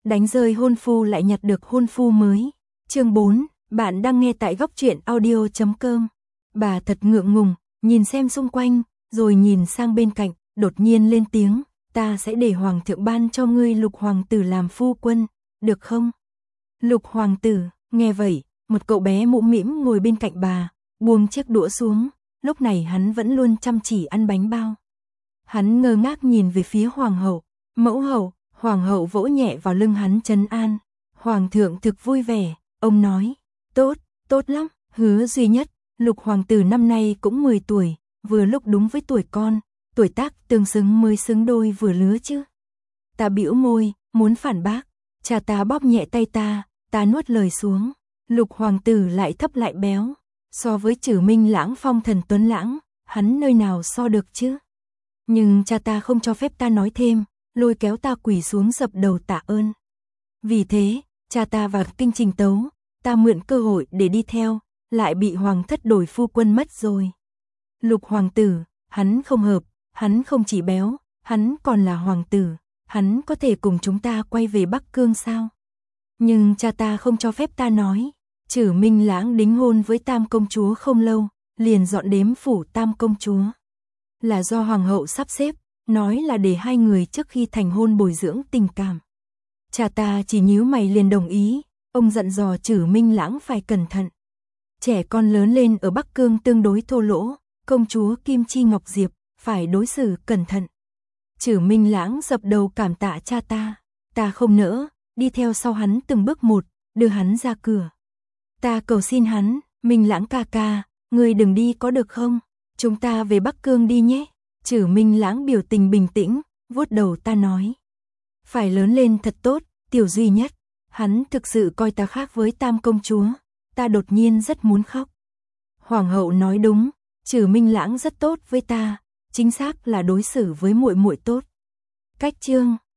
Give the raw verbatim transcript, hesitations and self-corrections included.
đánh rơi hôn phu lại nhặt được hôn phu mới. Chương bốn, bạn đang nghe tại góc truyện audio chấm com. Bà thật ngượng ngùng, nhìn xem xung quanh, rồi nhìn sang bên cạnh, đột nhiên lên tiếng, ta sẽ để hoàng thượng ban cho ngươi Lục hoàng tử làm phu quân, được không? Lục hoàng tử, nghe vậy, một cậu bé mũm mĩm ngồi bên cạnh bà, buông chiếc đũa xuống, lúc này hắn vẫn luôn chăm chỉ ăn bánh bao. Hắn ngơ ngác nhìn về phía hoàng hậu, mẫu hậu, hoàng hậu vỗ nhẹ vào lưng hắn trấn an. Hoàng thượng thực vui vẻ, ông nói, tốt, tốt lắm, Hứa duy nhất, Lục hoàng tử năm nay cũng mười tuổi, vừa lúc đúng với tuổi con, tuổi tác tương xứng mới xứng đôi vừa lứa chứ. Ta bĩu môi, muốn phản bác, cha ta bóp nhẹ tay ta, ta nuốt lời xuống. Lục hoàng tử lại thấp lại béo, so với Trử Minh Lãng phong thần tuấn lãng, hắn nơi nào so được chứ. Nhưng cha ta không cho phép ta nói thêm, lôi kéo ta quỳ xuống dập đầu tạ ơn. Vì thế, cha ta vào kinh trình tấu, ta mượn cơ hội để đi theo, lại bị hoàng thất đổi phu quân mất rồi. Lục hoàng tử, hắn không hợp, hắn không chỉ béo, hắn còn là hoàng tử, hắn có thể cùng chúng ta quay về Bắc Cương sao? Nhưng cha ta không cho phép ta nói. Trử Minh Lãng đính hôn với Tam công chúa không lâu, liền dọn đến phủ Tam công chúa. Là do hoàng hậu sắp xếp, nói là để hai người trước khi thành hôn bồi dưỡng tình cảm. Cha ta chỉ nhíu mày liền đồng ý, ông dặn dò Trử Minh Lãng phải cẩn thận. Trẻ con lớn lên ở Bắc Cương tương đối thô lỗ, công chúa Kim Chi Ngọc Diệp phải đối xử cẩn thận. Trử Minh Lãng dập đầu cảm tạ cha ta, ta không nỡ, đi theo sau hắn từng bước một, đưa hắn ra cửa. Ta cầu xin hắn, Minh Lãng ca ca, ngươi đừng đi có được không? Chúng ta về Bắc Cương đi nhé. Trử Minh Lãng biểu tình bình tĩnh, vuốt đầu ta nói. Phải lớn lên thật tốt, tiểu duy nhất. Hắn thực sự coi ta khác với Tam công chúa, ta đột nhiên rất muốn khóc. Hoàng hậu nói đúng, Trử Minh Lãng rất tốt với ta, chính xác là đối xử với muội muội tốt. Cách chương